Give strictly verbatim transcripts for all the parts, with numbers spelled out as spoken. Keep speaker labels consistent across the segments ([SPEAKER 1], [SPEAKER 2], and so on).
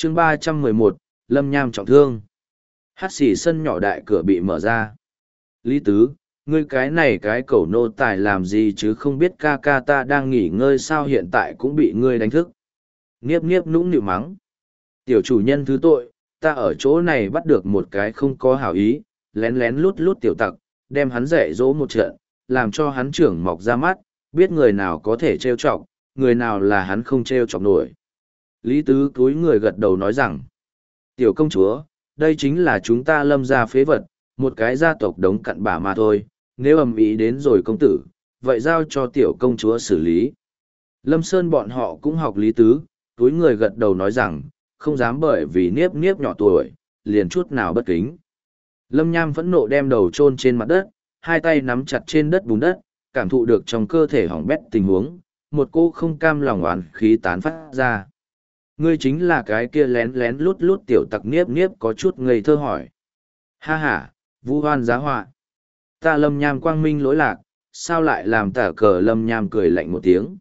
[SPEAKER 1] chương ba trăm mười một, Lâm Nham trọng thương. Hát xì sân nhỏ đại cửa bị mở ra. Lý Tứ, ngươi cái này cái cẩu nô tài làm gì chứ không biết ca ca ta đang nghỉ ngơi sao hiện tại cũng bị ngươi đánh thức. Nghiếp nghiếp nũng nịu mắng. Tiểu chủ nhân thứ tội, ta ở chỗ này bắt được một cái không có hảo ý, lén lén lút lút tiểu tặc, đem hắn dạy dỗ một trận, làm cho hắn trưởng mọc ra mắt, biết người nào có thể trêu chọc, người nào là hắn không trêu chọc nổi. Lý Tứ cúi người gật đầu nói rằng, tiểu công chúa, đây chính là chúng ta Lâm gia phế vật, một cái gia tộc đống cặn bã mà thôi, nếu ầm ĩ đến rồi công tử, vậy giao cho tiểu công chúa xử lý. Lâm Sơn bọn họ cũng học Lý Tứ, cúi người gật đầu nói rằng, không dám bởi vì niếp niếp nhỏ tuổi, liền chút nào bất kính. Lâm Nham phẫn nộ đem đầu chôn trên mặt đất, hai tay nắm chặt trên đất bùn đất, cảm thụ được trong cơ thể hỏng bét tình huống, một cô không cam lòng oán khí tán phát ra. Ngươi chính là cái kia lén lén lút lút tiểu tặc niếp niếp có chút ngây thơ hỏi. Ha ha, vu hoan giá họa. Ta Lâm Nham quang minh lỗi lạc, sao lại làm tả cờ Lâm Nham cười lạnh một tiếng.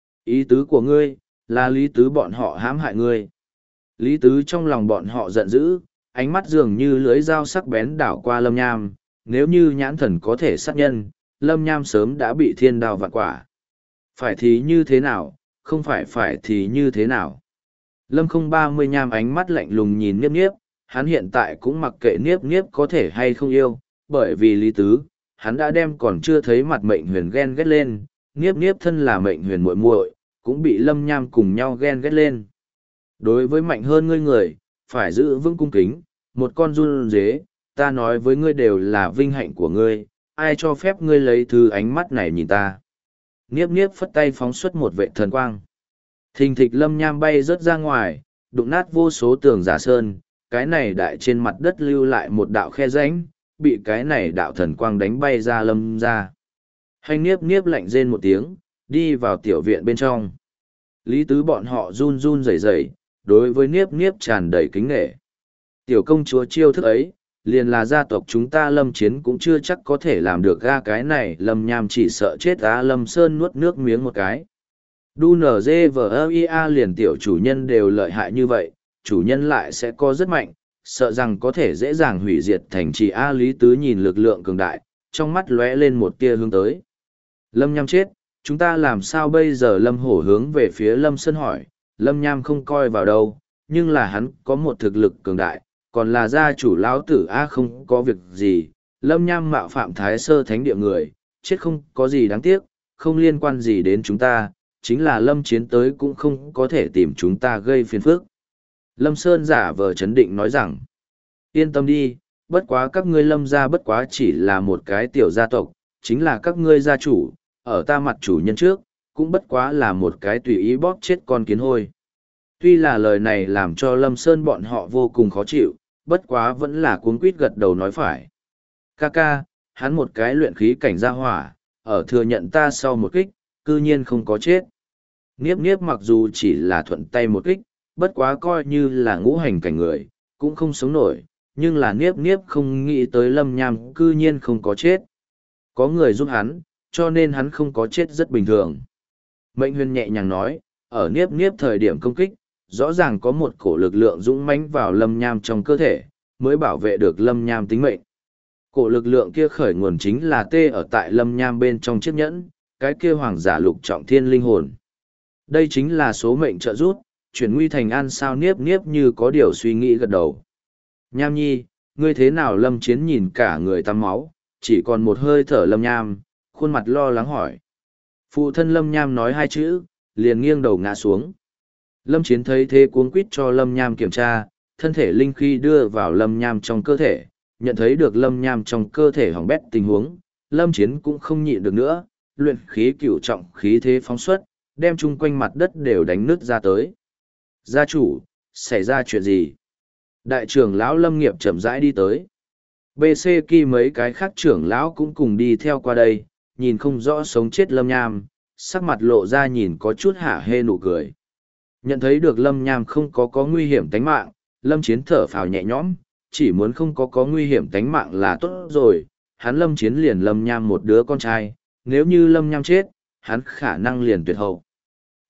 [SPEAKER 1] Ý tứ của ngươi, là Lý Tứ bọn họ hãm hại ngươi. Lý Tứ trong lòng bọn họ giận dữ, ánh mắt dường như lưới dao sắc bén đảo qua Lâm Nham, nếu như nhãn thần có thể sát nhân, Lâm Nham sớm đã bị thiên đao vạn quả. Phải thì như thế nào, không phải phải thì như thế nào. Lâm không ba mươi nham ánh mắt lạnh lùng nhìn Niếp Niếp, hắn hiện tại cũng mặc kệ Niếp Niếp có thể hay không yêu, bởi vì Lý Tứ, hắn đã đem còn chưa thấy mặt mệnh huyền ghen ghét lên, Niếp Niếp thân là mệnh huyền muội muội, cũng bị Lâm Nham cùng nhau ghen ghét lên. Đối với mạnh hơn ngươi người, phải giữ vững cung kính, một con run dế, ta nói với ngươi đều là vinh hạnh của ngươi, ai cho phép ngươi lấy thứ ánh mắt này nhìn ta. Niếp Niếp phất tay phóng xuất một vệ thần quang. Thình thịch Lâm Nham bay rớt ra ngoài, đụng nát vô số tường giả sơn, cái này đại trên mặt đất lưu lại một đạo khe rãnh, bị cái này đạo thần quang đánh bay ra Lâm ra. Hành Niếp Niếp lạnh rên một tiếng, đi vào tiểu viện bên trong. Lý Tứ bọn họ run run rẩy rẩy, đối với Niếp Niếp tràn đầy kính nghệ. Tiểu công chúa chiêu thức ấy, liền là gia tộc chúng ta Lâm Chiến cũng chưa chắc có thể làm được ga cái này, Lâm Nham chỉ sợ chết á. Lâm Sơn nuốt nước miếng một cái. Đu nở dê vờ ia liền tiểu chủ nhân đều lợi hại như vậy, chủ nhân lại sẽ có rất mạnh, sợ rằng có thể dễ dàng hủy diệt thành trì A. Lý Tứ nhìn lực lượng cường đại, trong mắt lóe lên một tia hướng tới. Lâm Nham chết, chúng ta làm sao bây giờ? Lâm Hổ hướng về phía Lâm Sơn hỏi. Lâm Nham không coi vào đâu, nhưng là hắn có một thực lực cường đại, còn là gia chủ lão tử A. Không có việc gì, Lâm Nham mạo phạm Thái Sơ Thánh Địa người, chết không có gì đáng tiếc, không liên quan gì đến chúng ta, chính là Lâm Chiến tới cũng không có thể tìm chúng ta gây phiền phức. Lâm Sơn giả vờ chấn định nói rằng, yên tâm đi, bất quá các ngươi Lâm gia bất quá chỉ là một cái tiểu gia tộc, chính là các ngươi gia chủ, ở ta mặt chủ nhân trước, cũng bất quá là một cái tùy ý bóp chết con kiến hôi. Tuy là lời này làm cho Lâm Sơn bọn họ vô cùng khó chịu, bất quá vẫn là cuống quýt gật đầu nói phải. Ca ca, hắn một cái luyện khí cảnh gia hỏa, ở thừa nhận ta sau một kích, cư nhiên không có chết. Niếp Niếp mặc dù chỉ là thuận tay một kích, bất quá coi như là ngũ hành cảnh người, cũng không sống nổi, nhưng là Niếp Niếp không nghĩ tới Lâm Nham cư nhiên không có chết. Có người giúp hắn, cho nên hắn không có chết rất bình thường. Mệnh huyền nhẹ nhàng nói, ở Niếp Niếp thời điểm công kích, rõ ràng có một cổ lực lượng dũng mãnh vào Lâm Nham trong cơ thể, mới bảo vệ được Lâm Nham tính mệnh. Cổ lực lượng kia khởi nguồn chính là tê ở tại Lâm Nham bên trong chiếc nhẫn, cái kia hoàng giả lục trọng thiên linh hồn. Đây chính là số mệnh trợ giúp, chuyển nguy thành an sao. Niếp Niếp như có điều suy nghĩ gật đầu. Nham nhi, ngươi thế nào? Lâm Chiến nhìn cả người tắm máu, chỉ còn một hơi thở Lâm Nham, khuôn mặt lo lắng hỏi. Phụ thân Lâm Nham nói hai chữ, liền nghiêng đầu ngã xuống. Lâm Chiến thấy thế cuống quýt cho Lâm Nham kiểm tra, thân thể linh khí đưa vào Lâm Nham trong cơ thể, nhận thấy được Lâm Nham trong cơ thể hỏng bét tình huống, Lâm Chiến cũng không nhịn được nữa, luyện khí cửu trọng khí thế phóng xuất, đem chung quanh mặt đất đều đánh nứt ra tới. Gia chủ, xảy ra chuyện gì? Đại trưởng lão Lâm Nghiệp chậm rãi đi tới. bê xê Kỳ mấy cái khác trưởng lão cũng cùng đi theo qua đây, nhìn không rõ sống chết Lâm Nham, sắc mặt lộ ra nhìn có chút hả hê nụ cười. Nhận thấy được Lâm Nham không có có nguy hiểm tính mạng, Lâm Chiến thở phào nhẹ nhõm, chỉ muốn không có có nguy hiểm tính mạng là tốt rồi. Hắn Lâm Chiến liền Lâm Nham một đứa con trai, nếu như Lâm Nham chết, hắn khả năng liền tuyệt hậu.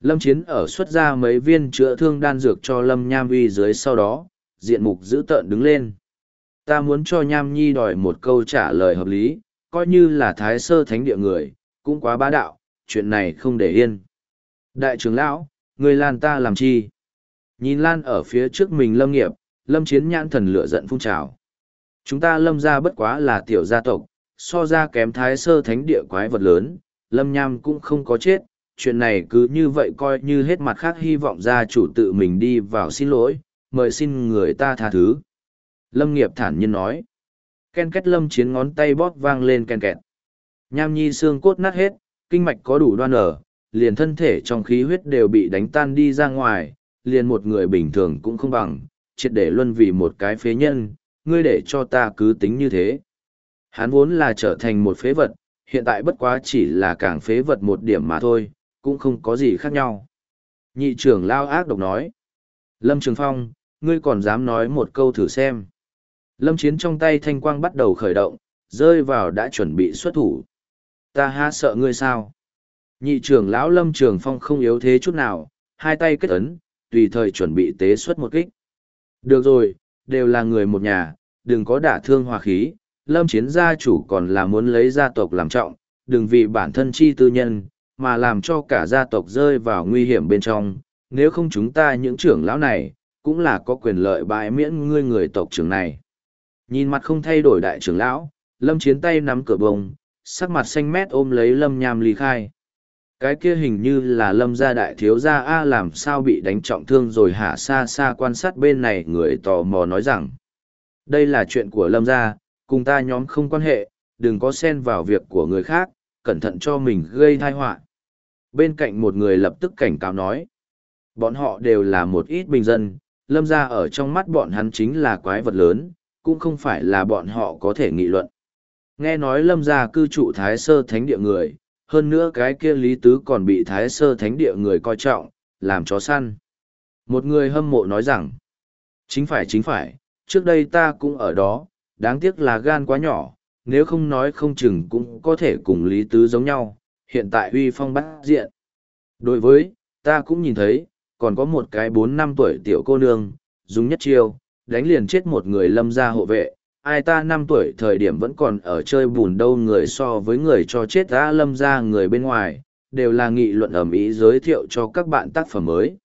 [SPEAKER 1] Lâm Chiến ở xuất ra mấy viên chữa thương đan dược cho Lâm Nham uy dưới sau đó, diện mục dữ tợn đứng lên. Ta muốn cho Nham Nhi đòi một câu trả lời hợp lý, coi như là thái sơ thánh địa người, cũng quá bá đạo, chuyện này không để yên. Đại trưởng lão, người Lan ta làm chi? Nhìn Lan ở phía trước mình Lâm Nghiệp, Lâm Chiến nhãn thần lửa giận phun trào. Chúng ta Lâm gia bất quá là tiểu gia tộc, so ra kém thái sơ thánh địa quái vật lớn, Lâm Nham cũng không có chết, chuyện này cứ như vậy coi như hết mặt khác hy vọng gia chủ tự mình đi vào xin lỗi, mời xin người ta tha thứ. Lâm Nghiệp thản nhiên nói. Ken két Lâm Chiến ngón tay bóp vang lên ken kẹt. Nham Nhi xương cốt nát hết, kinh mạch có đủ đoan ở, liền thân thể trong khí huyết đều bị đánh tan đi ra ngoài, liền một người bình thường cũng không bằng, triệt để luân vì một cái phế nhân, ngươi để cho ta cứ tính như thế. Hắn vốn là trở thành một phế vật, hiện tại bất quá chỉ là càng phế vật một điểm mà thôi, cũng không có gì khác nhau. Nhị trưởng lao ác độc nói. Lâm Trường Phong, ngươi còn dám nói một câu thử xem. Lâm Chiến trong tay thanh quang bắt đầu khởi động, rơi vào đã chuẩn bị xuất thủ. Ta ha sợ ngươi sao? Nhị trưởng lão Lâm Trường Phong không yếu thế chút nào, hai tay kết ấn, tùy thời chuẩn bị tế xuất một kích. Được rồi, đều là người một nhà, đừng có đả thương hòa khí. Lâm Chiến gia chủ còn là muốn lấy gia tộc làm trọng, đừng vì bản thân chi tư nhân, mà làm cho cả gia tộc rơi vào nguy hiểm bên trong. Nếu không chúng ta những trưởng lão này, cũng là có quyền lợi bãi miễn ngươi người tộc trưởng này. Nhìn mặt không thay đổi đại trưởng lão, Lâm Chiến tay nắm cửa bông, sắc mặt xanh mét ôm lấy Lâm Nham ly khai. Cái kia hình như là Lâm gia đại thiếu gia A làm sao bị đánh trọng thương rồi hả? Xa xa quan sát bên này người tò mò nói rằng, đây là chuyện của Lâm gia, cùng ta nhóm không quan hệ, đừng có xen vào việc của người khác, cẩn thận cho mình gây tai họa. Bên cạnh một người lập tức cảnh cáo nói, bọn họ đều là một ít bình dân, Lâm gia ở trong mắt bọn hắn chính là quái vật lớn, cũng không phải là bọn họ có thể nghị luận. Nghe nói Lâm gia cư trụ Thái Sơ Thánh địa người, hơn nữa cái kia Lý Tứ còn bị Thái Sơ Thánh địa người coi trọng, làm chó săn. Một người hâm mộ nói rằng, chính phải chính phải, trước đây ta cũng ở đó, đáng tiếc là gan quá nhỏ, nếu không nói không chừng cũng có thể cùng Lý Tứ giống nhau, hiện tại uy phong bát diện. Đối với, ta cũng nhìn thấy, còn có một cái bốn năm tuổi tiểu cô nương, dùng nhất chiêu, đánh liền chết một người Lâm gia hộ vệ, ai ta năm tuổi thời điểm vẫn còn ở chơi bùn đâu, người so với người cho chết ta Lâm gia người bên ngoài, đều là nghị luận ầm ĩ giới thiệu cho các bạn tác phẩm mới.